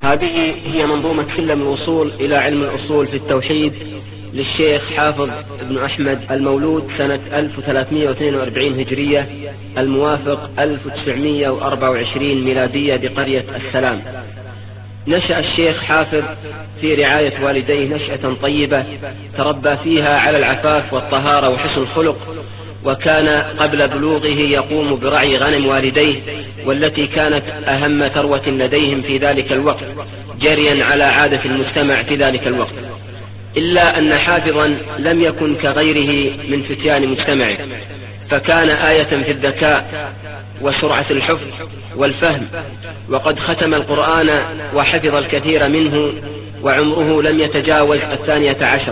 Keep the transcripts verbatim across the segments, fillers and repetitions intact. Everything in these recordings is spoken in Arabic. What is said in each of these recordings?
هذه هي منظومة سلم الوصول إلى علم الأصول في التوحيد للشيخ حافظ بن أحمد المولود سنة ألف وثلاثمائة واثنين وأربعين هجرية الموافق ألف وتسعمائة وأربعة وعشرين ميلادية بقرية السلام. نشأ الشيخ حافظ في رعاية والديه نشأة طيبة تربى فيها على العفاف والطهارة وحسن الخلق، وكان قبل بلوغه يقوم برعي غنم والديه والتي كانت أهم ثروة لديهم في ذلك الوقت جريا على عادة المجتمع في ذلك الوقت، إلا أن حافظا لم يكن كغيره من فتيان مجتمعه، فكان آية في الذكاء وسرعة الحفظ والفهم، وقد ختم القرآن وحفظ الكثير منه وعمره لم يتجاوز الثانية عشر.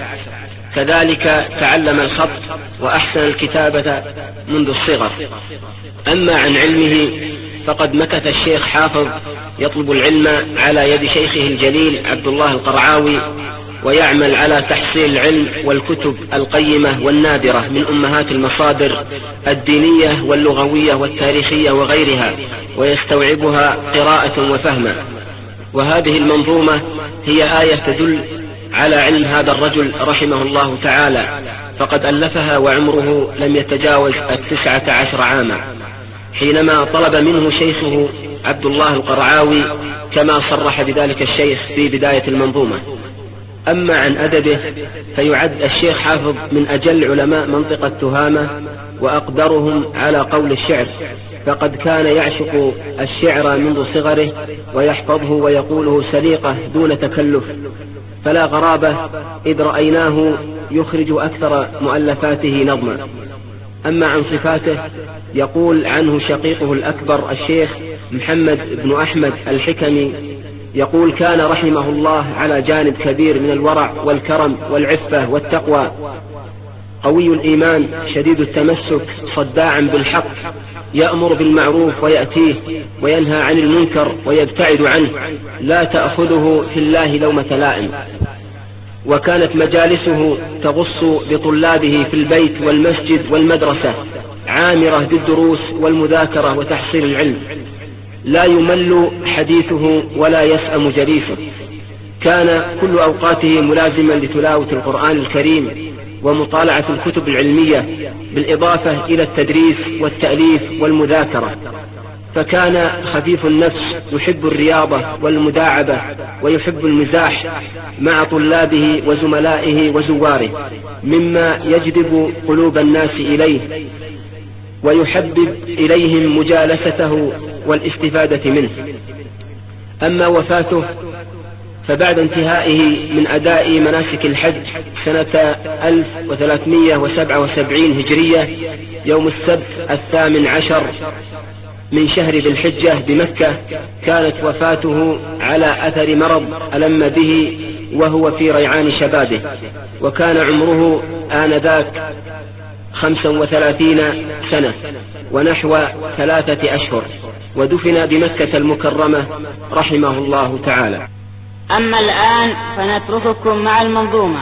كذلك تعلم الخط وأحسن الكتابة منذ الصغر. أما عن علمه فقد مكث الشيخ حافظ يطلب العلم على يد شيخه الجليل عبد الله القرعاوي، ويعمل على تحصيل العلم والكتب القيمة والنادرة من أمهات المصادر الدينية واللغوية والتاريخية وغيرها، ويستوعبها قراءة وفهما. وهذه المنظومة هي آية تدل على علم هذا الرجل رحمه الله تعالى، فقد ألفها وعمره لم يتجاوز التسعة عشر عاما حينما طلب منه شيخه عبد الله القرعاوي، كما صرح بذلك الشيخ في بداية المنظومة. أما عن أدبه فيعد الشيخ حافظ من أجل علماء منطقة تهامة وأقدرهم على قول الشعر، فقد كان يعشق الشعر منذ صغره ويحفظه ويقوله سليقة دون تكلف، فلا غرابة إذ رأيناه يخرج أكثر مؤلفاته نظما. أما عن صفاته يقول عنه شقيقه الأكبر الشيخ محمد بن أحمد الحكمي، يقول كان رحمه الله على جانب كبير من الورع والكرم والعفة والتقوى، قوي الإيمان شديد التمسك صداعا بالحق، يأمر بالمعروف ويأتيه وينهى عن المنكر ويبتعد عنه، لا تأخذه في الله لومة لائم. وكانت مجالسه تغص بطلابه في البيت والمسجد والمدرسة عامرة بالدروس والمذاكرة وتحصيل العلم، لا يمل حديثه ولا يسأم جليسه. كان كل أوقاته ملازما لتلاوة القرآن الكريم ومطالعة الكتب العلمية، بالإضافة إلى التدريس والتأليف والمذاكرة. فكان خفيف النفس يحب الرياضة والمداعبة ويحب المزاح مع طلابه وزملائه وزواره، مما يجذب قلوب الناس إليه ويحبب إليهم مجالسته والاستفادة منه. أما وفاته فبعد انتهائه من أداء مناسك الحج سنة ألف وثلاثمائة وسبعة وسبعين هجرية يوم السبت الثامن عشر من شهر ذي الحجة بمكة، كانت وفاته على أثر مرض ألم به وهو في ريعان شبابه، وكان عمره آنذاك خمسا وثلاثين سنة ونحو ثلاثة أشهر، ودفن بمكة المكرمة رحمه الله تعالى. أما الآن فنترككم مع المنظومة.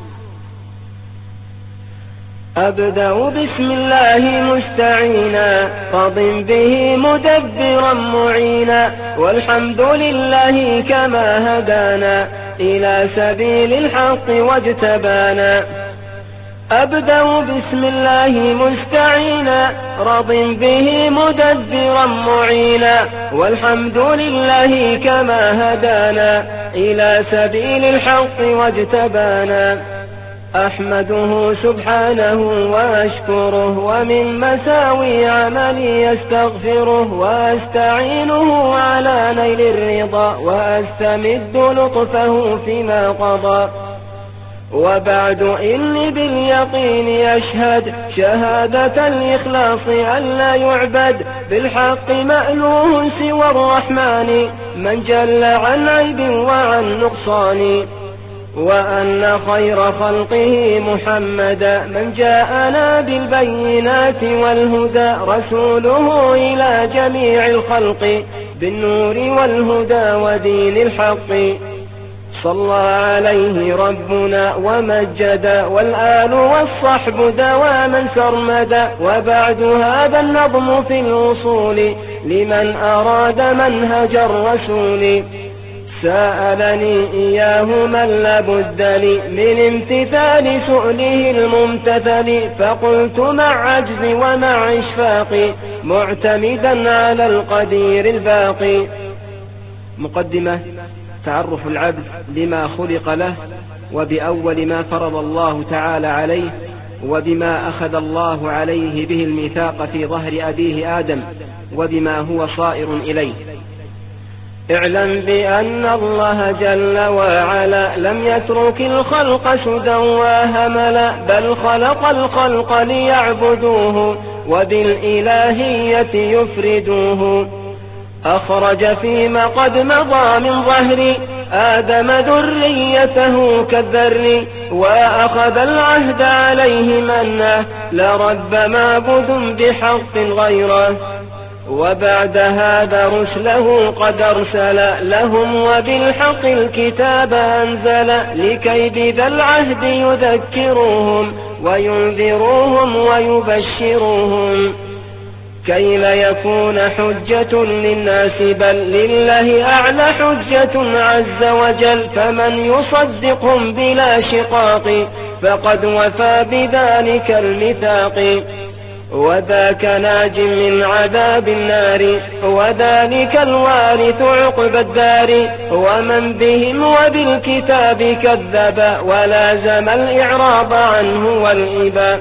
أبدأ بسم الله مستعينا راض به مدبرا معينا، والحمد لله كما هدانا إلى سبيل الحق واجتبانا. أبدأ بسم الله مستعينا راض به مدبرا معينا، والحمد لله كما هدانا إلى سبيل الحق واجتبانا. أحمده سبحانه وأشكره، ومن مساوي عملي يستغفره، وأستعينه على نيل الرضا، وأستمد لطفه فيما قضى. وبعد إني باليقين أشهد شهادة الإخلاص أن لا يعبد بالحق مألوه سوى الرحمن، من جل عن عيب وعن نقصان، وأن خير خلقه محمدا من جاءنا بالبينات والهدى، رسوله إلى جميع الخلق بالنور والهدى ودين الحق. صلى عليه ربنا ومجدا، والآل والصحب دواما سرمدا. وبعد هذا النظم في الوصول لمن أراد منهج الرسول، سألني إياه من لابد لي من امتثال سؤله الممتثل، فقلت مع عجزي ومع إشفاقي معتمدا على القدير الباقي. مقدمة: تعرف العبد لما خلق له، وبأول ما فرض الله تعالى عليه، وبما أخذ الله عليه به الميثاق في ظهر أبيه آدم، وبما هو صائر إليه. اعلم بأن الله جل وعلا لم يترك الخلق سدى وهملا، بل خلق الخلق ليعبدوه وبالإلهية يفردوه. أخرج فيما قد مضى من ظهر آدم ذريته كالذر، وأخذ العهد عليه منه لرب معبد بحق غيره. وبعد هذا رسله قد أرسل لهم وبالحق الكتاب أنزل، لكي بذا العهد يذكروهم وينذروهم ويبشروهم، كي لا يكون حجة للناس بل لله أعلى حجة عز وجل. فمن يصدقهم بلا شقاق فقد وفى بذلك الميثاق، وذاك ناج من عذاب النار، وذلك الوارث عقب الدار. ومن بهم وبالكتاب كذب ولازم الإعراض عنه والإباء،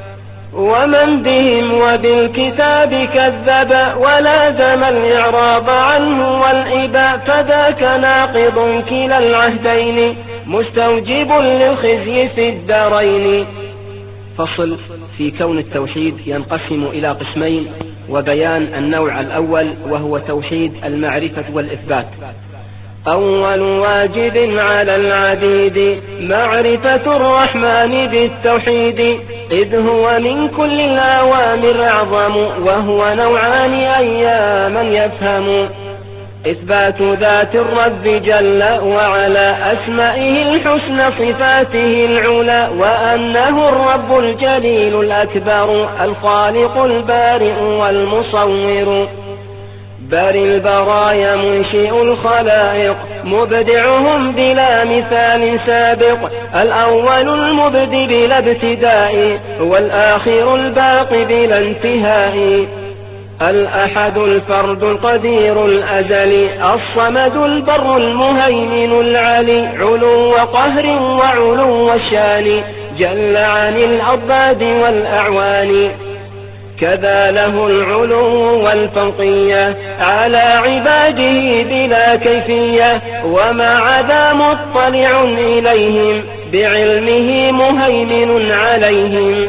ومن بهم وبالكتاب كذب ولازم الإعراض عنه والإباء، فذاك ناقض كلا العهدين مستوجب للخزي في الدارين. فصل في كون التوحيد ينقسم إلى قسمين، وبيان النوع الأول وهو توحيد المعرفة والإثبات. أول واجب على العبيد معرفة الرحمن بالتوحيد، إذ هو من كل الأوامر أعظم، وهو نوعان أيا من يفهم. إثبات ذات الرب جل وعلا، أسمائه الحسنى صفاته العلى، وأنه الرب الجليل الأكبر الخالق البارئ والمصور، بارئ البرايا منشئ الخلائق، مبدعهم بلا مثال سابق، الأول المبدئ بلا ابتداء، والآخر الباقي بلا انتهاء، الأحد الفرد القدير الأزلي، الصمد البر المهيمن العلي، علو قهر وعلو الشان، جل عن الأضداد والأعوان. كذا له العلو والفوقية على عباده بلا كيفية، وما عدا مطلع إليهم بعلمه مهيمن عليهم،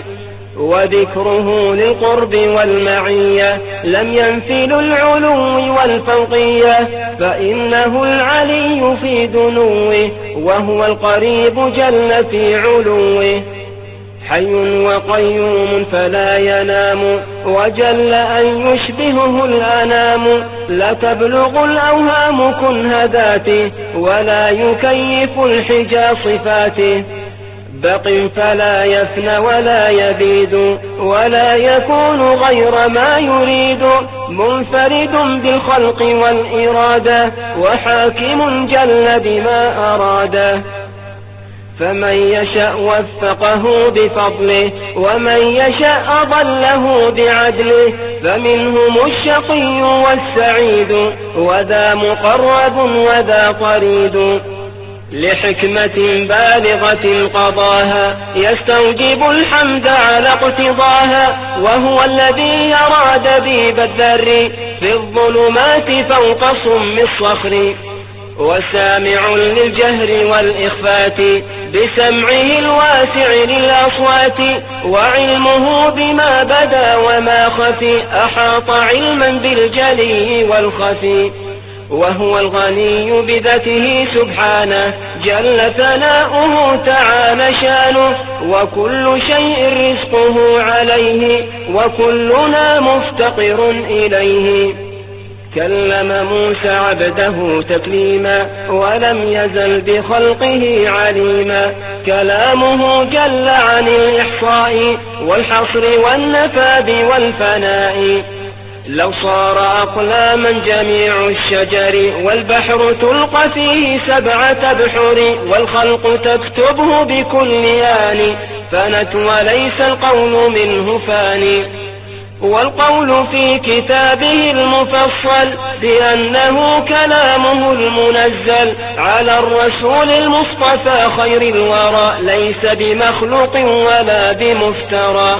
وذكره للقرب والمعية لم ينفل العلو والفوقية، فإنه العلي في دنوه وهو القريب جل في علوه، حي وقيوم فلا ينام، وجل أن يشبهه الأنام، لا تبلغ الأوهام كنه ذاته، ولا يكيف الحجى صفاته، بق فلا يفنى ولا يبيد، ولا يكون غير ما يريد، منفرد بالخلق والإرادة، وحاكم جل بما أراده، فمن يشاء وفقه بفضله، ومن يشاء أضله بعدله، فمنهم الشقي والسعيد، وذا مقرب وذا طريد، لحكمة بالغة قضاها يستوجب الحمد على اقتضاها، وهو الذي يرى دبيب الذر في الظلمات فوق صم الصخر، وسامع للجهر والإخفات بسمعه الواسع للأصوات، وعلمه بما بدا وما خفي أحاط علما بالجلي والخفي، وهو الغني بذاته سبحانه جل ثناؤه تعالى شانه، وكل شيء رزقه عليه، وكلنا مفتقر إليه. كلم موسى عبده تكليما، ولم يزل بخلقه عليما، كلامه جل عن الإحصاء والحصر والنفاد والفناء، لو صار أقلاما جميع الشجر والبحر تلقى فيه سبعة أبحر والخلق تكتبه بكل آن فنت وليس القول منه فاني والقول في كتابه المفصل بأنه كلامه المنزل على الرسول المصطفى خير الورى ليس بمخلوق ولا بمفترى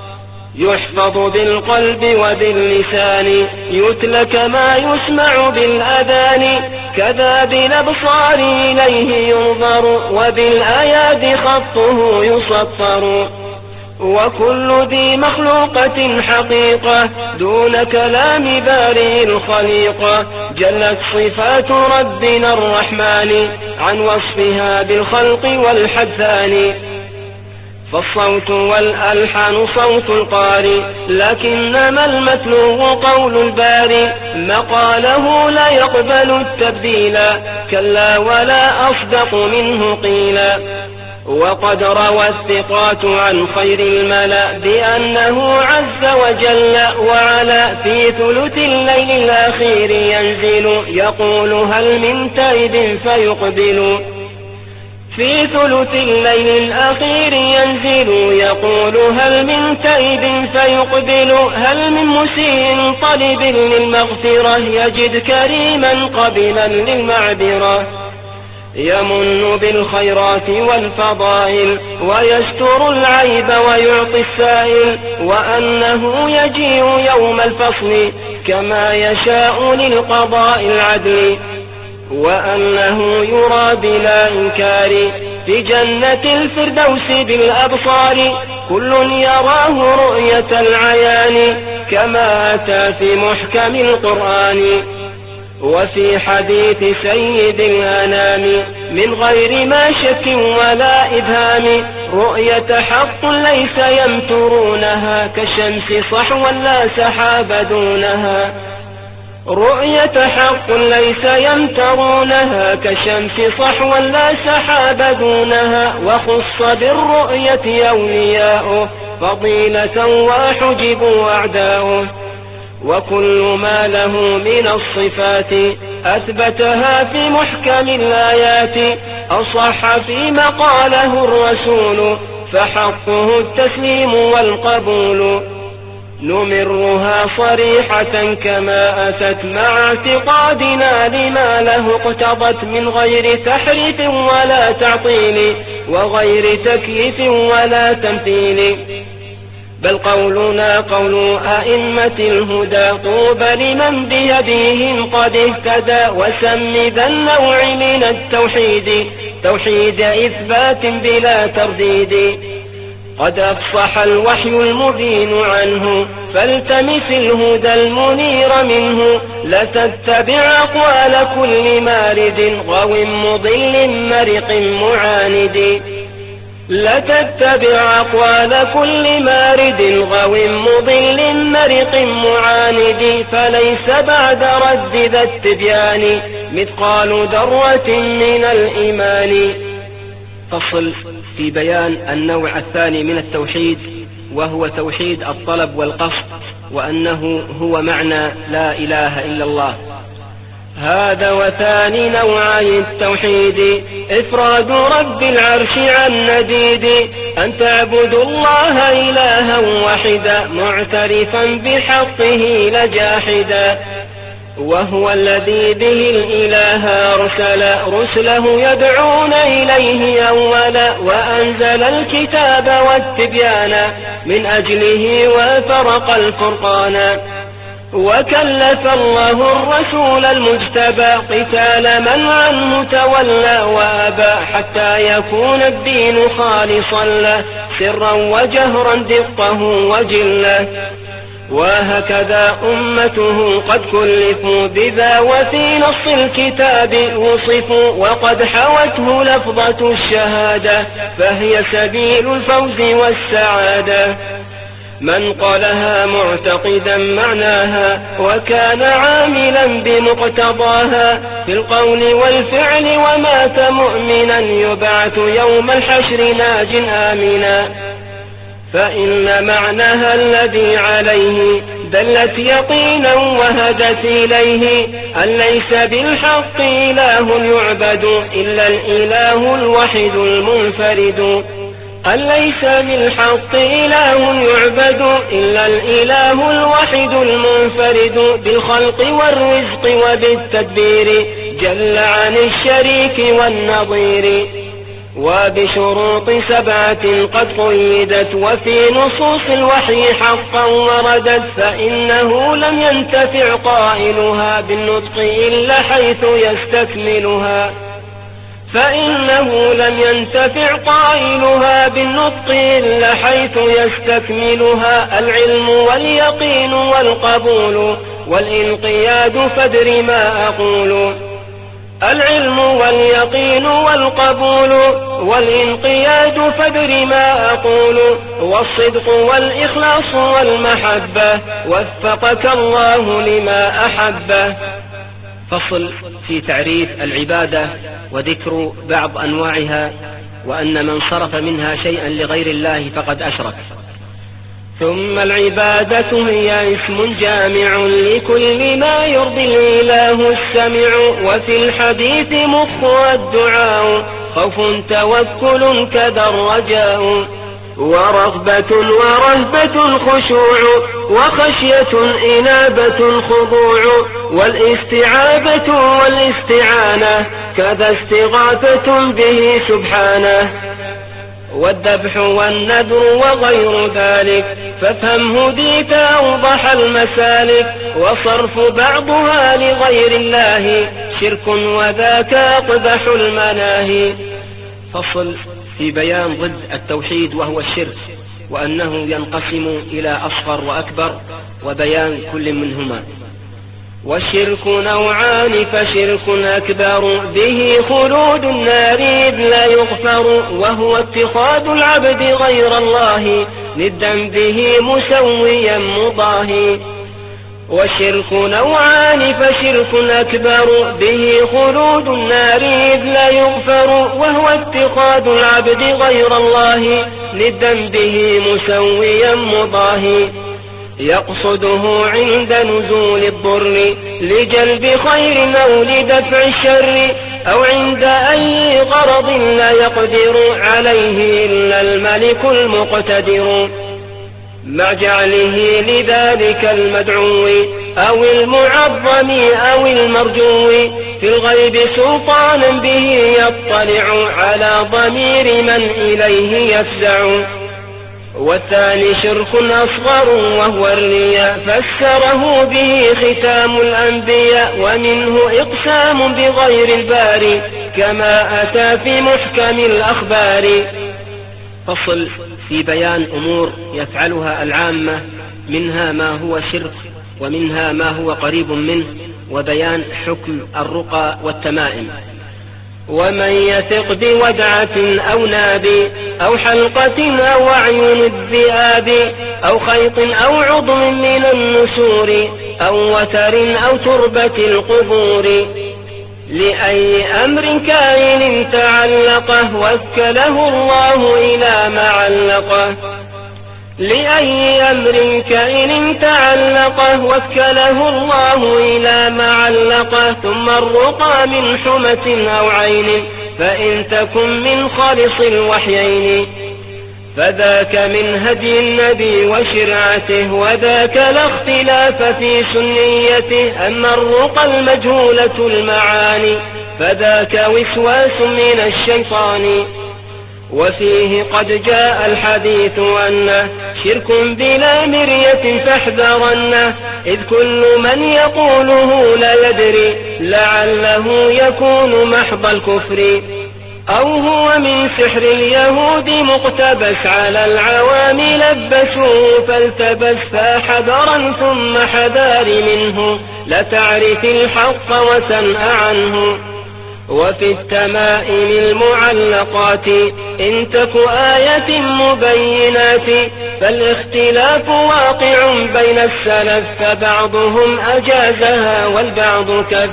يحفظ بالقلب وباللسان يتلى كما يسمع بالأذان كذا بالأبصار إليه ينظر وبالآيات خطه يسطر وكل ذي مخلوقة حقيقة دون كلام بارئ الخليقة جلت صفات ربنا الرحمن عن وصفها بالخلق والحدثان فالصوت والألحان صوت القارئ لكنما المتلو قول الباري مقاله لا يقبل التبديل كلا ولا أصدق منه قيلا وقد روى الثقات عن خير الملأ بأنه عز وجل وعلا في ثلث الليل الأخير ينزل يقول هل من تائب فيقبل في ثلث الليل الأخير ينزل يقول هل من تائب فيقبل هل من مسيء طالب للمغفرة يجد كريما قبلا للمعذرة يمن بالخيرات والفضائل ويستر العيب ويعطي السائل وأنه يجيء يوم الفصل كما يشاء للقضاء العدل وأنه يرى بلا إنكار في جنة الفردوس بالأبصار كل يراه رؤية العيان كما أتى في محكم القرآن وفي حديث سيد الأنام من غير ما شك ولا إبهام رؤية حق ليس يمترونها كالشمس صحوا لا سحاب دونها رؤية حق ليس يمترونها كالشمس صحوا لا سحاب دونها وخص بالرؤية أولياؤه فضيلة وحجبوا أعداؤه وكل ما له من الصفات أثبتها في محكم الآيات أصح فيما قاله الرسول فحقه التسليم والقبول نمرها صريحة كما أتت مع اعتقادنا لما له اقتضت من غير تحريف ولا تعطيل وغير تكييف ولا تمثيل بل قولنا قول أئمة الهدى طوبى لمن بهديهم قد اهتدى وسم ذا النوع من التوحيد توحيد إثبات بلا ترديد قد أفصح الوحي المبين عنه فالتمس الهدى المنير منه لتتبع أقوال كل مارد غو مضل مرق معاند لتتبع أقوال كل مارد غو مضل مرق معاند فليس بعد رد ذا التبيان مثقال ذرة من الإيمان. فصل في بيان النوع الثاني من التوحيد وهو توحيد الطلب والقصد وأنه هو معنى لا إله إلا الله. هذا وثاني نوعي التوحيد إفراد رب العرش عن نديد أن تعبد الله إلها واحدا معترفا بحقه لجاحدا وهو الذي به الإله أرسل رسله يدعون إليه أولا وأنزل الكتاب والتبيان من أجله وفرق الفرقان وكلف الله الرسول المجتبى قتال من عنه تولى وأبى حتى يكون الدين خالصا له سرا وجهرا دقه وجله وهكذا أمته قد كلفوا بذا وفي نص الكتاب وصفوا وقد حوته لفظة الشهادة فهي سبيل الفوز والسعادة من قالها معتقدا معناها وكان عاملا بمقتضاها في القول والفعل ومات مؤمنا يبعث يوم الحشر ناج آمنا فإن معناها الذي عليه دلت يقينا وهدت إليه أن ليس بالحق إله يعبد إلا الإله الوحيد المنفرد أن ليس بالحق إله يعبد إلا الإله الوحيد المنفرد بالخلق والرزق وبالتدبير جل عن الشريك والنظير وبشروط سبعة قد قيدت وفي نصوص الوحي حقا وردت فإنه لم ينتفع قائلها بالنطق إلا حيث يستكملها فإنه لم ينتفع قائلها بالنطق إلا حيث يستكملها العلم واليقين والقبول والانقياد فادر ما أقول العلم واليقين والقبول والانقياد فادر ما أقول والصدق والإخلاص والمحبة وفقك الله لما أحبه. فصل في تعريف العبادة وذكر بعض أنواعها وأن من صرف منها شيئا لغير الله فقد أشرك. ثم العبادة هي اسم جامع لكل ما يرضي الإله السميع وفي الحديث مخ الدعاء خوف توكل كذا الرجاء ورغبة ورهبة خشوع وخشية إنابة خضوع والاستعاذة والاستعانة كذا استغاثة به سبحانه والذبح والنذر وغير ذلك فافهم هديت أوضح المسالك وصرف بعضها لغير الله شرك وذاك أقبح المناهي. فصل في بيان ضد التوحيد وهو الشرك وأنه ينقسم إلى أصغر وأكبر وبيان كل منهما. والشرك نوعان فشرك أكبر به خلود النار إذ لا يغفر وهو اتخاذ العبد غير الله ندا به مسويا مضاهي. والشرك نوعان فشرك أكبر به خلود النار إذ لا يغفر وهو اتخاذ العبد غير الله ندا به مسويا مضاهي يقصده عند نزول الضر لجلب خير أو لدفع الشر أو عند أي غرض لا يقدر عليه إلا الملك المقتدر مع جعله لذلك المدعو أو المعظم أو المرجو في الغيب سلطانا به يطلع على ضمير من إليه يفزع. والثاني شرك أصغر وهو الرياء فسره به ختام الأنبياء ومنه إقسام بغير الباري كما أتى في محكم الأخبار. فصل في بيان أمور يفعلها العامة منها ما هو شرك ومنها ما هو قريب منه وبيان حكم الرقى والتمائم. ومن يثق بودعة أو ناب أو حلقة أو أعين الذئاب أو خيط أو عضو من النسور أو وتر أو تربة القبور لأي أمر كائن تعلقه وكله الله إلى ما علقه لأي أمر كائن تعلقه وكله الله إلى ما علقه. ثم الرقى من حمة أو عين فإن تكن من خالص الوحيين فذاك من هدي النبي وشرعته وذاك لا اختلاف في سنيته. أما الرقى المجهولة المعاني فذاك وسواس من الشيطان وفيه قد جاء الحديث أنه شرك بلا مرية فاحذرنه إذ كل من يقوله لا يدري لعله يكون محض الكفر أو هو من سحر اليهود مقتبس على العوام لبسوه فالتبس فحذرا ثم حذار منه لتعرف الحق وسنأ عنه. وفي التمائم المعلقات إن تك آية مبينات فالاختلاف واقع بين السلف فبعضهم أجازها والبعض كف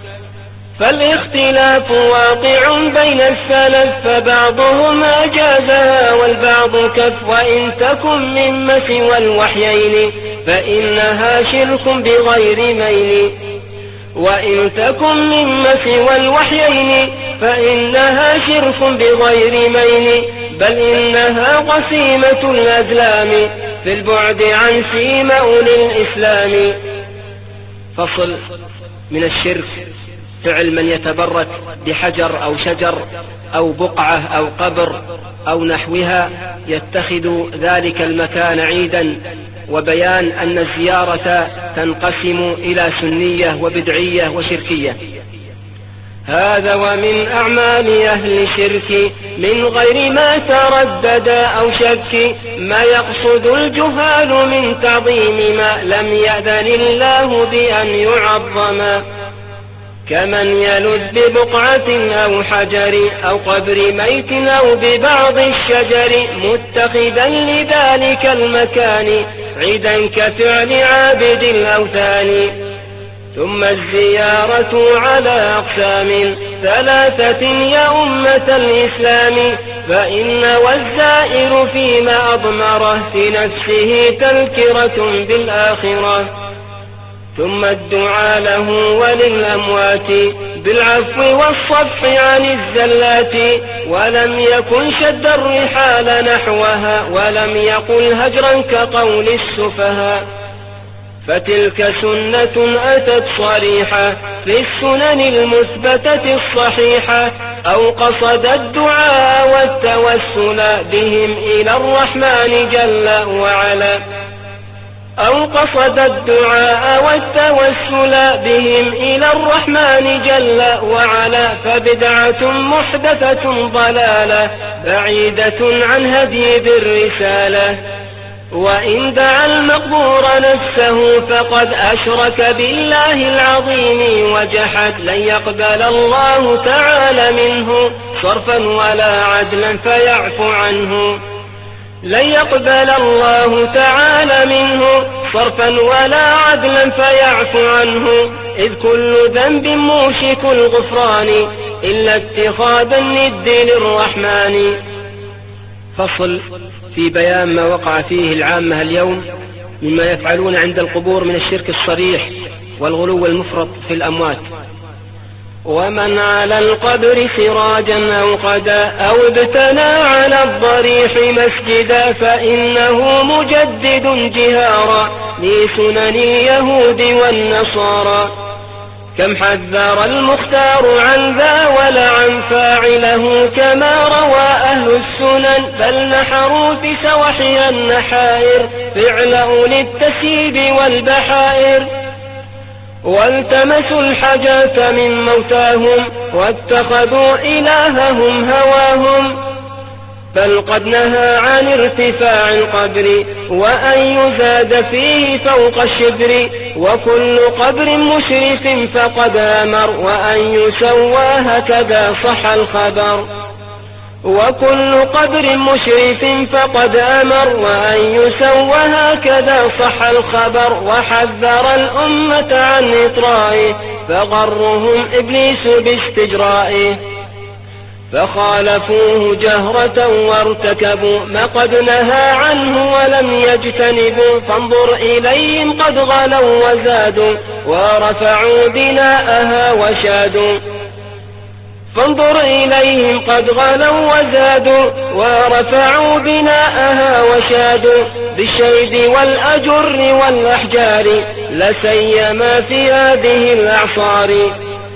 فالاختلاف واقع بين السلف فبعضهم أجازها والبعض كف. وإن تكن مما سوى الوحيين فإنها شرك بغير ميل. وإن تكن مما سوى الوحيين فإنها شرك بغير ميل، بل إنها قسيمة الأزلام في البعد عن سيم أولي الإسلام. فصل: من الشرك فعل من يتبرك بحجر أو شجر أو بقعة أو قبر أو نحوها يتخذ ذلك المكان عيدا، وبيان أن الزيارة تنقسم إلى سنية وبدعية وشركية. هذا ومن أعمال أهل الشرك من غير ما تردد أو شك ما يقصد الجهال من تعظيم ما لم يأذن الله بأن يعظم، كمن يلذ ببقعة أو حجر أو قبر ميت أو ببعض الشجر متخذا لذلك المكان عيدا كفعل عابد الأوثان. ثم الزيارة على أقسام ثلاثة يا أمة الإسلام، فإن والزائر فيما أضمره في نفسه تذكرة بالآخرة. ثم الدعاء له وللأموات بالعفو والصفح عن الزلات، ولم يكن شد الرحال نحوها ولم يقل هجرا كقول السفهاء. فتلك سنة أتت صريحة في السنن المثبتة الصحيحة، أو قصد الدعاء والتوسل بهم إلى الرحمن جل وعلا، أو قصد الدعاء والتوسل بهم إلى الرحمن جل وعلا، فبدعة محدثة ضلالة بعيدة عن هدي بالرسالة. وإن دعا المقبور نفسه فقد أشرك بالله العظيم وجحد، لن يقبل الله تعالى منه صرفا ولا عدلا فيعفو عنه. لن يقبل الله تعالى منه صرفا ولا عدلا فيعفو عنه، إذ كل ذنب موشك الغفران إلا اتخاذ الند للرحمن. فصل: في بيان ما وقع فيه العامة اليوم مما يفعلون عند القبور من الشرك الصريح والغلو المفرط في الأموات. ومن على القبر سراجا أو قدا أو ابتنى على الضريح مسجدا فإنه مجدد جهارا لسنن اليهود والنصارى. كم حذر المختار عن ذا ولعن فاعله كما روى أهل السنن، بل نحروا في سوحها النحائر فعل أولي التسيب والبحائر. والتمسوا الحاجات من موتاهم واتخذوا إلههم هواهم، بل قد نهى عن ارتفاع القبر وأن يزاد فيه فوق الشبر، وكل قبر مشرف فقد أمر وأن يسوى هكذا صح الخبر. وكل قبر مشرف فقد أمر وأن يسوى هكذا صح الخبر. وحذر الأمة عن إطرائه فغرهم إبليس باستجرائه، فخالفوه جهرة وارتكبوا ما قد نهى عنه ولم يجتنبوا. فانظر إليهم قد غلوا وزادوا ورفعوا بناءها وشادوا. فانظر إليهم قد غلوا وزادوا ورفعوا بناءها وشادوا، بالشيد والأجر والأحجار لسيما في هذه الأعصار.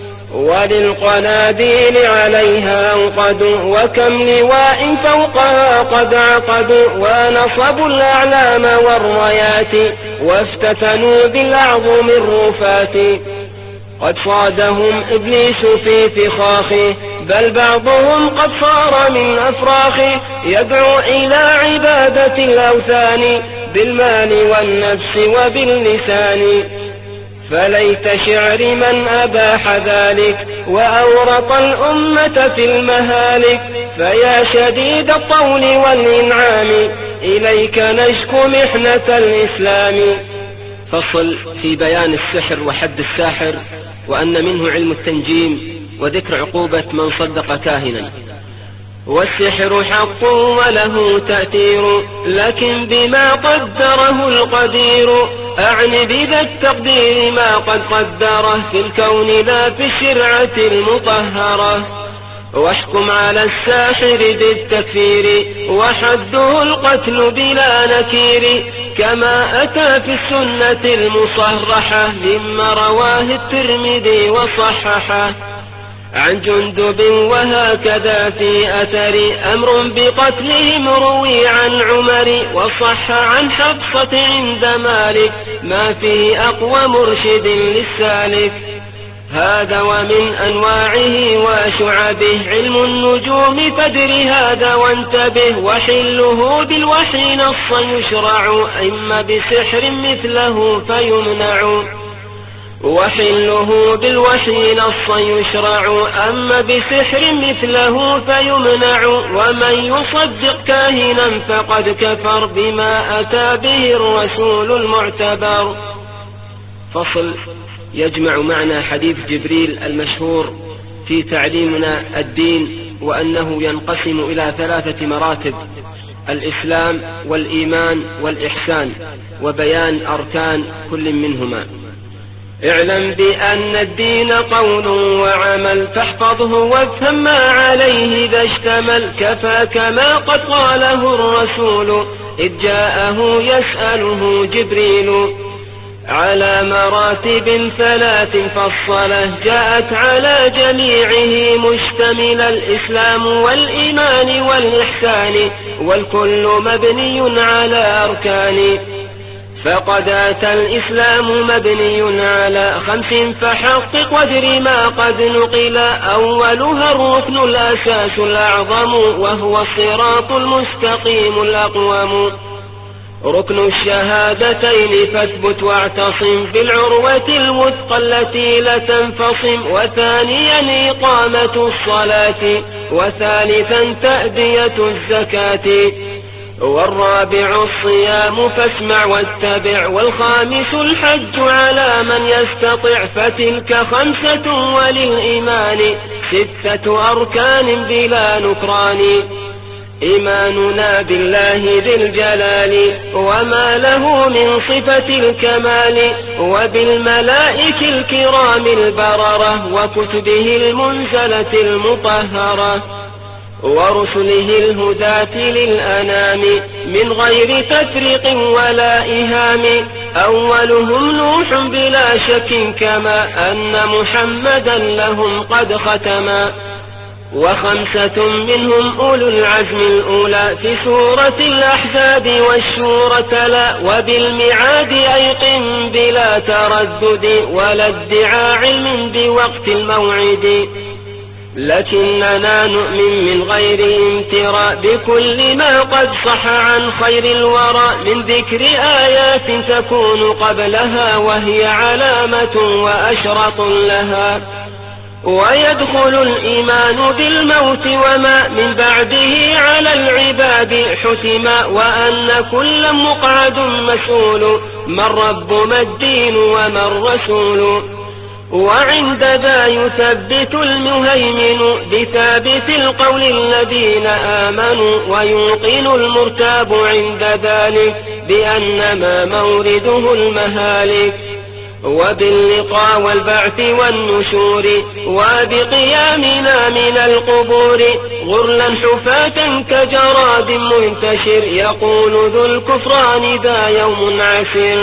وللقناديل عليها أوقدوا وكم لواء فوقها قد عقدوا، ونصبوا الأعلام والرايات وافتتنوا بالأعظم الرفات. قد صادهم إبليس في فخاخه بل بعضهم قد صار من أفراخه، يدعو إلى عبادة الأوثان بالمال والنفس وباللسان. فليت شعر من أباح ذلك وأورط الأمة في المهالك، فيا شديد الطول والإنعام إليك نشكو محنة الإسلام. فصل: في بيان السحر وحد الساحر وأن منه علم التنجيم وذكر عقوبة من صدق كاهنا. والسحر حق وله تأثير، لكن بما قدره القدير، أعني بذا التقدير ما قد قدره في الكون لا في الشرعة المطهرة. واحكم على الساحر بالتكفير، وحده القتل بلا نكير، كما أتى في السنة المصرحة مما رواه الترمذي وصححه عن جندب. وهكذا في أثر أمر بقتلهم روي عن عمر، وصح عن حفصة عند مالك ما فيه أقوى مرشد للسالك. هذا ومن أنواعه وشعبه علم النجوم فادر هذا وانتبه، وحله بالوحي نص يشرع، إما بسحر مثله فيمنع. وحله بالوحي نص يشرع، أما بسحر مثله فيمنع. ومن يصدق كاهنا فقد كفر بما أتى به الرسول المعتبر. فصل يجمع معنى حديث جبريل المشهور في تعليمنا الدين، وأنه ينقسم إلى ثلاثة مراتب: الإسلام والإيمان والإحسان، وبيان أركان كل منهما. اعلم بأن الدين قول وعمل، فاحفظه وافهم ما عليه إذا اشتمل. كفاك ما قد قاله الرسول إذ جاءه يسأله جبريل، على مراتب ثلاث فالصلاة جاءت على جميعه مشتمل، الإسلام والإيمان والإحسان، والكل مبني على أركان. فقد أتى الإسلام مبني على خمس فحقق وادر ما قد نقل، أولها الركن الأساس الأعظم، وهو الصراط المستقيم الأقوم. ركن الشهادتين فاثبت واعتصم بالعروة الوثقى التي لا تنفصم، وثانيا إقامة الصلاة، وثالثا تأدية الزكاة، والرابع الصيام فاسمع واتبع، والخامس الحج على من يستطع. فتلك خمسة وللإيمان ستة أركان بلا نكران. إيماننا بالله ذي الجلال وما له من صفة الكمال، وبالملائكة الكرام البررة، وكتبه المنزلة المطهرة، ورسله الهداة للأنام من غير تفريق ولا إهام. أولهم نوح بلا شك، كما أن محمدا لهم قد ختما. وخمسة منهم أولو العزم الأولى في سورة الأحزاب والشورى تلا، وبالميعاد أيقن بلا تردد، ولا ادعاء علم بوقت الموعد. لكننا نؤمن من غير امتراء بكل ما قد صح عن خير الورى، من ذكر آيات تكون قبلها وهي علامة وأشرط لها. ويدخل الإيمان بالموت وما من بعده على العباد حتما، وأن كل مقعد مسؤول، ما الرب ما الدين وما الرسول. وعند ذا يثبت المهيمن بثابت القول الذين آمنوا، ويوقن المرتاب عند ذلك بأن ما مورده المهالك. وباللقاء والبعث والنشور، وبقيامنا من القبور، غرلا حفاة كجراد منتشر، يقول ذو الكفران ذا يوم عسير.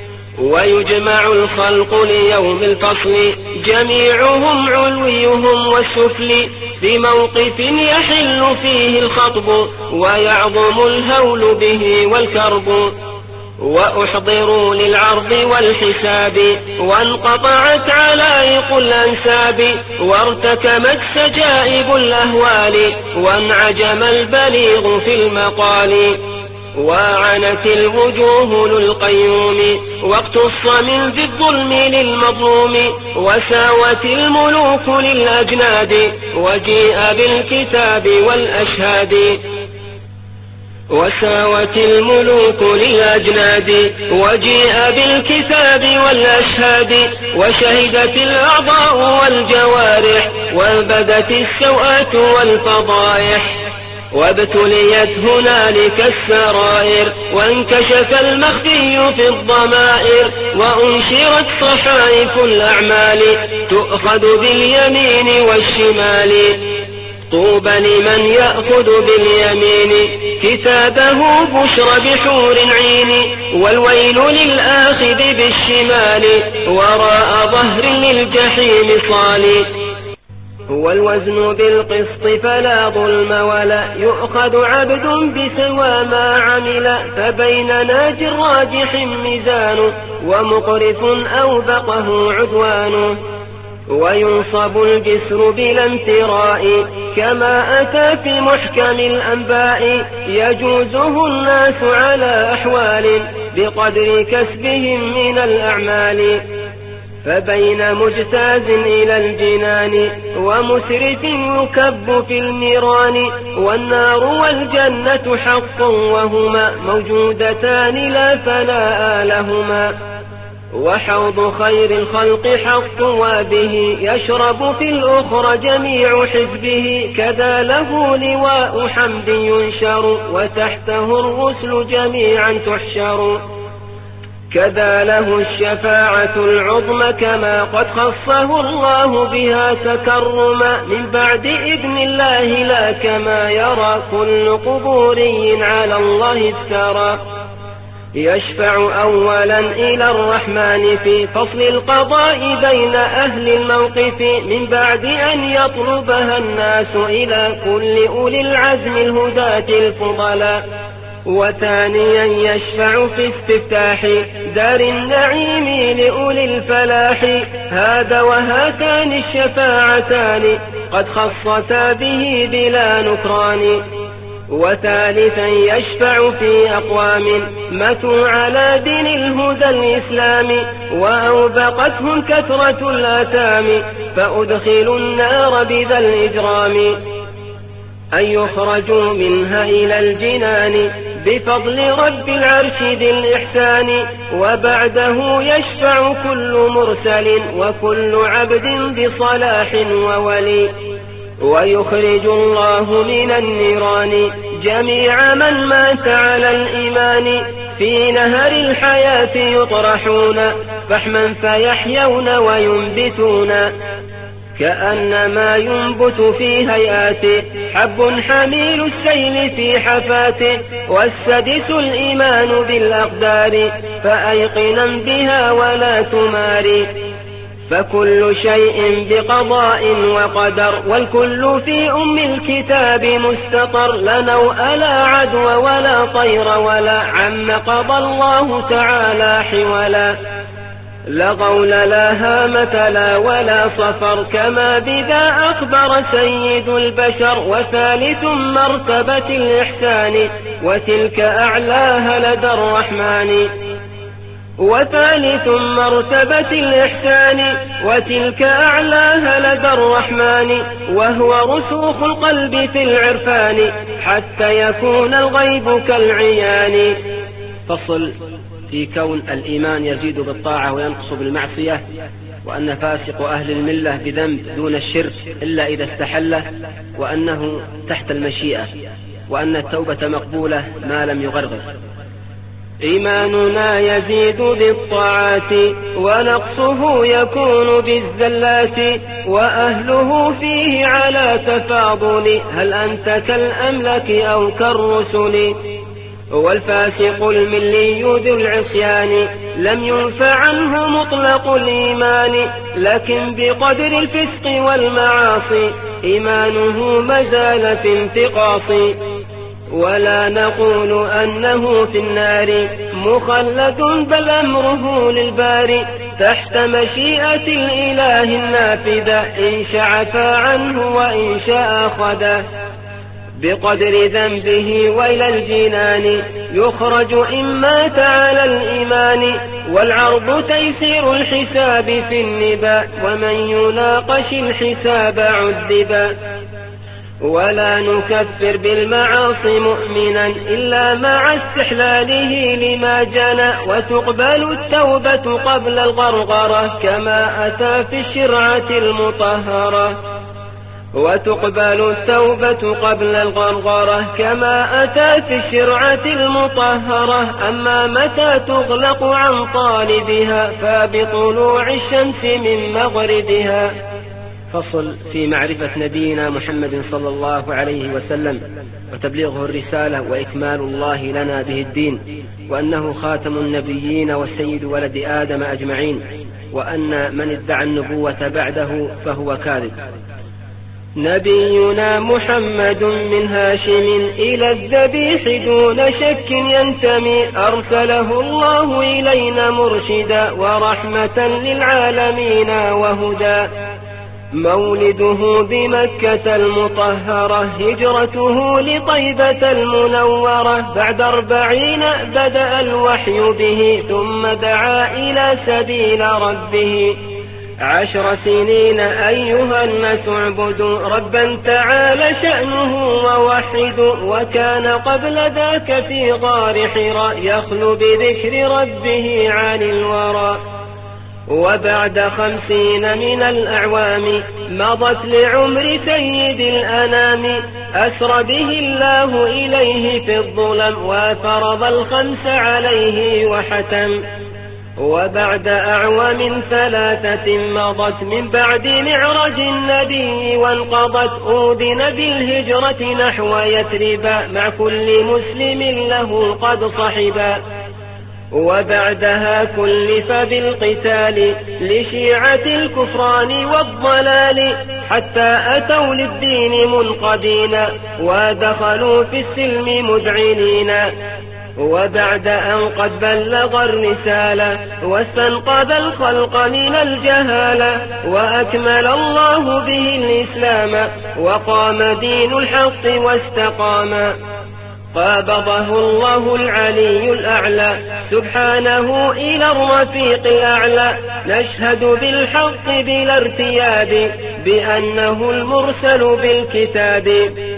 ويجمع الخلق ليوم الفصل، جميعهم علويهم والسفل، في موقف يحل فيه الخطب، ويعظم الهول به والكرب. وأحضروا للعرض والحساب، وانقطعت علائق الأنساب، وارتكمت سجائب الأهوال، وانعجم البليغ في المقال. وعنت الوجوه للقيوم، واقتص من ذي الظلم للمظلوم، وساوت الملوك للأجناد، وجيء بالكتاب والأشهاد. وساوت الملوك للأجناد وجيء بالكتاب والأشهاد وشهدت الأعضاء والجوارح وبدت السوءات والفضائح وابتليت هنالك السرائر وانكشف المخفي في الضمائر وأنشرت صحائف الأعمال تؤخذ باليمين والشمال. طوبى لمن يأخذ باليمين كتابه بشر بحور عين والويل للآخذ بالشمال وراء ظهر للجحيم صالي. هو الوزن بالقسط فلا ظلم ولا يؤخذ عبد بسوى ما عمل فبين ناج راجح ميزان ومقرف أوبقه عدوان. وينصب الجسر بلا امتراء كما أتى في محكم الأنباء يجوزه الناس على أحوال بقدر كسبهم من الأعمال. فبين مجتاز إلى الجنان ومسرف يكب في النيران والنار والجنة حق وهما موجودتان لا فناء لهما. وحوض خير الخلق حق وبه يشرب في الأخرى جميع حزبه كذا له لواء حمد ينشر وتحته الرسل جميعا تحشر. كذا له الشفاعة العظمى كما قد خصه الله بها تكرما من بعد إذن الله لا كما يرى كل قبوري على الله افترى. يشفع أولا إلى الرحمن في فصل القضاء بين أهل الموقف من بعد أن يطلبها الناس إلى كل أولي العزم الهداة الفضلاء. وثانيا يشفع في استفتاح دار النعيم لأولي الفلاح. هذا وهاتان الشفاعتان قد خصتا به بلا نكران. وثالثا يشفع في أقوام ماتوا على دين الهدى الإسلام وأوبقتهم كثرة الآثام فأدخلوا النار بذا الإجرام. أن يخرجوا منها إلى الجنان بفضل رب العرش ذي الإحسان. وبعده يشفع كل مرسل وكل عبد بصلاح وولي. ويخرج الله من النيران جميع من مات على الإيمان في نهر الحياة يطرحون فحما فيحيون وينبتون كأنما ينبت في هيئاته حب حميل السيل في حفاته. والسدس الإيمان بالأقدار فأيقنا بها ولا تماري. فكل شيء بقضاء وقدر والكل في أم الكتاب مستقر. لا نوء لا عدو ولا طير ولا عم قضى الله تعالى حولا. لا غول لا هامة لا ولا صفر كما بذا أخبر سيد البشر. وثالث مرتبة الإحسان وتلك أعلاها لدى الرحمن. وثالث مرتبة الإحسان وتلك أعلاها لدى الرحمن وهو رسوخ القلب في العرفان حتى يكون الغيب كالعيان. فصل في كون الإيمان يزيد بالطاعة وينقص بالمعصية وأن فاسق أهل الملة بذنب دون الشرك إلا إذا استحله وأنه تحت المشيئة وأن التوبة مقبولة ما لم يغرغر. إيماننا يزيد بالطاعات ونقصه يكون بالزلات وأهله فيه على تفاضل. هل أنت كالأملك أو كالرسل؟ والفاسق الملي ذو العصيان لم ينفع عنه مطلق الإيمان لكن بقدر الفسق والمعاصي إيمانه مازال في انتقاص. ولا نقول أنه في النار مخلد بل أمره للباري تحت مشيئة الإله النافذة إن شاء عفا عنه وإن شاء خذا. بقدر ذنبه وإلى الجنان يخرج إن مات على الإيمان. والعرض تيسير الحساب في النبا ومن يناقش الحساب عذبا. ولا نكفر بالمعاصي مؤمنا إلا مع استحلاله لما جنى، وتقبل التوبة قبل الغرغرة كما أتى في الشرعة المطهرة وتقبل التوبة قبل الغرغرة كما أتى في الشرعة المطهرة. أما متى تغلق عن طالبها فبطلوع الشمس من مغربها. فصل في معرفة نبينا محمد صلى الله عليه وسلم وتبليغه الرسالة وإكمال الله لنا به الدين، وأنه خاتم النبيين والسيد ولد آدم أجمعين، وأن من ادعى النبوة بعده فهو كاذب. نبينا محمد من هاشم إلى الذبيح دون شك ينتمي، أرسله الله إلينا مرشدا ورحمة للعالمين وهدى. مولده بمكة المطهرة، هجرته لطيبة المنورة، بعد أربعين بدأ الوحي به، ثم دعا إلى سبيل ربه. عشر سنين أيها الناس اعبدوا ربا تعالى شأنه ووحدوا، وكان قبل ذاك في غار حراء يخلو بذكر ربه عن الورى. وبعد خمسين من الأعوام مضت لعمر سيد الأنام، أسرى به الله إليه في الظلم وفرض الخمس عليه وحتم. وبعد أعوام ثلاثة مضت من بعد معرج النبي وانقضت، أودن بالهجرة نحو يثربا مع كل مسلم له قد صحبا. وبعدها كلف بالقتال لشيعة الكفران والضلال، حتى أتوا للدين منقدين ودخلوا في السلم مذعنين. وبعد أن قد بلغ الرسالة واستنقذ الخلق من الجهالة، وأكمل الله به الإسلام وقام دين الحق واستقام، قابضه الله العلي الأعلى سبحانه إلى الرفيق الأعلى. نشهد بالحق بلا ارتياب بأنه المرسل بالكتاب،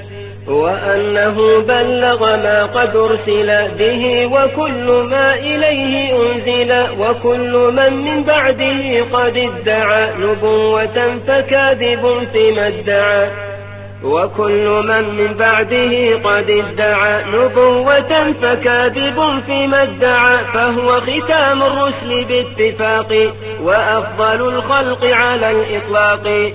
وأنه بلغ ما قد أرسل به وكل ما إليه أنزل، وكل من من بعده قد ادعى نبوة فكاذب فيما ادعى، وكل من من بعده قد ادعى نبوة فكاذب فيما ادعى، فهو ختام الرسل باتفاق وأفضل الخلق على الإطلاق.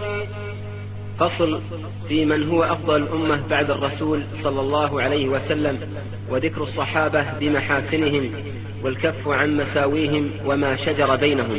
فصل في من هو أفضل الأمة بعد الرسول صلى الله عليه وسلم، وذكر الصحابة بمحاسنهم والكف عن مساويهم وما شجر بينهم.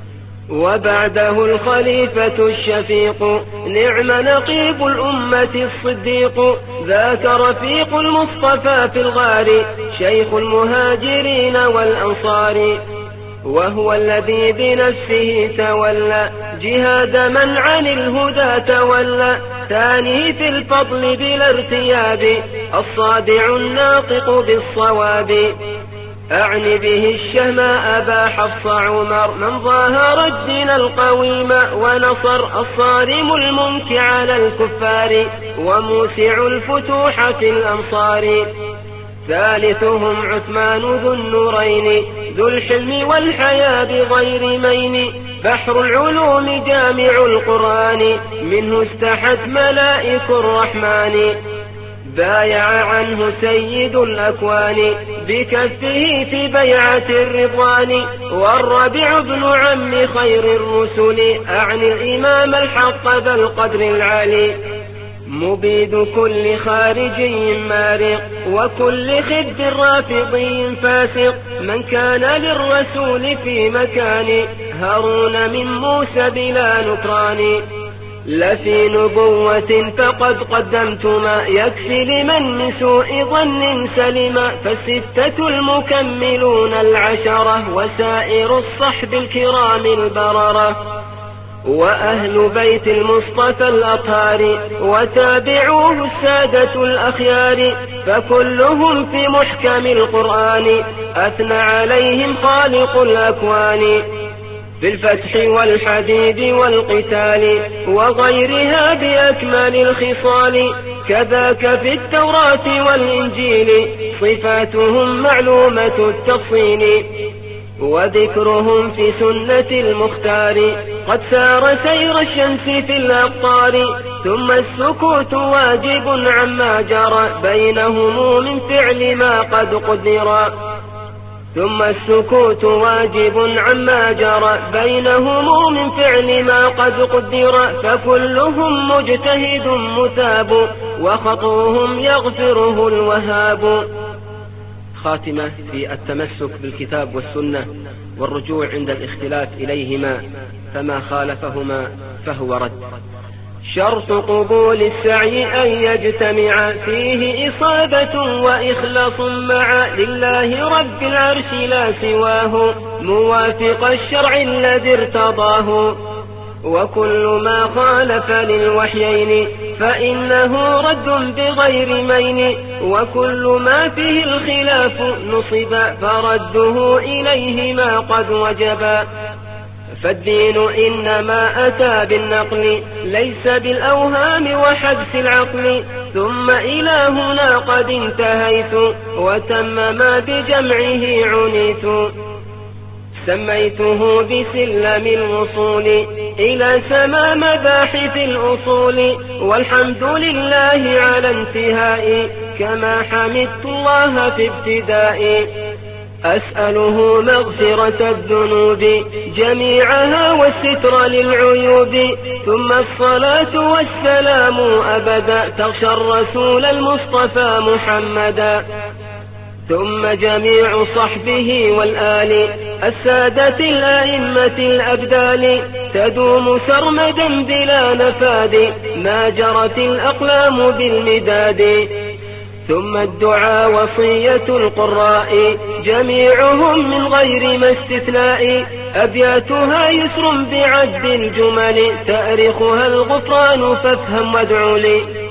وبعده الخليفة الشفيق نعم نقيب الأمة الصديق، ذاك رفيق المصطفى في الغار شيخ المهاجرين والأنصار، وهو الذي بنفسه تولى جهاد من عن الهدى تولى، ثاني في الفضل بلا ارتياب الصادع الناطق بالصواب. أعني به الشهم أبا حفص عمر من ظاهر الدين القويم ونصر، الصارم المنك على الكفار وموسع الفتوح في الأمصار. ثالثهم عثمان ذو النورين ذو الحلم والحياة بغير مين، بحر العلوم جامع القرآن منه استحت ملائك الرحمن. بايع عنه سيد الأكوان بكفه في بيعة الرضوان، والربيع بن عم خير الرسل أعني الإمام الحق ذا القدر العالي، مبيد كل خارجي مارق وكل خد رافضي فاسق، من كان للرسول في مكان هارون من موسى بلا نكران. لفي نبوة فقد قدمت ما يكفي لمن من سوء ظن سلما، فالستة المكملون العشرة وسائر الصحب الكرام البررة، وأهل بيت المصطفى الأطهار وتابعوه السادة الأخيار، فكلهم في محكم القرآن أثنى عليهم خالق الأكوان، بالفتح والحديد والقتال وغيرها بأكمل الخصال. كذاك في التوراة والإنجيل صفاتهم معلومة التفصيل وذكرهم في سنة المختار قد سار سير الشمس في الأقطار ثم السكوت واجب عما جرى بينهم من فعل ما قد قدر ثم السكوت واجب عما جرى بينهم من فعل ما قد قدر فكلهم مجتهد مثاب وخطوهم يغفره الوهاب. خاتمة في التمسك بالكتاب والسنة والرجوع عند الاختلاف إليهما فما خالفهما فهو رد. شرط قبول السعي أن يجتمع فيه إصابة وإخلاص مع لله رب العرش لا سواه موافق الشرع الذي ارتضاه وكل ما خالف للوحيين فإنه رد بغير مين وكل ما فيه الخلاف نصب فرده إليهما قد وجبا. فالدين إنما أتى بالنقل ليس بالأوهام وحدث العقل ثم إلى هنا قد انتهيت وتم ما بجمعه عنيت. سميته بسلم الوصول إلى سما مباحث الأصول والحمد لله على انتهائي كما حمدت الله في ابتدائي. أسأله مغفرة الذنوب جميعها والستر للعيوب ثم الصلاة والسلام أبدا تغشى الرسول المصطفى محمدا ثم جميع صحبه والآل السادة الأئمة الأبدال تدوم سرمدا بلا نفاد ما جرت الأقلام بالمداد. ثم الدعاء وصية القراء جميعهم من غير ما استثناء أبياتها يسر بعد الجمل تأرخها الغفران فافهم وادع لي.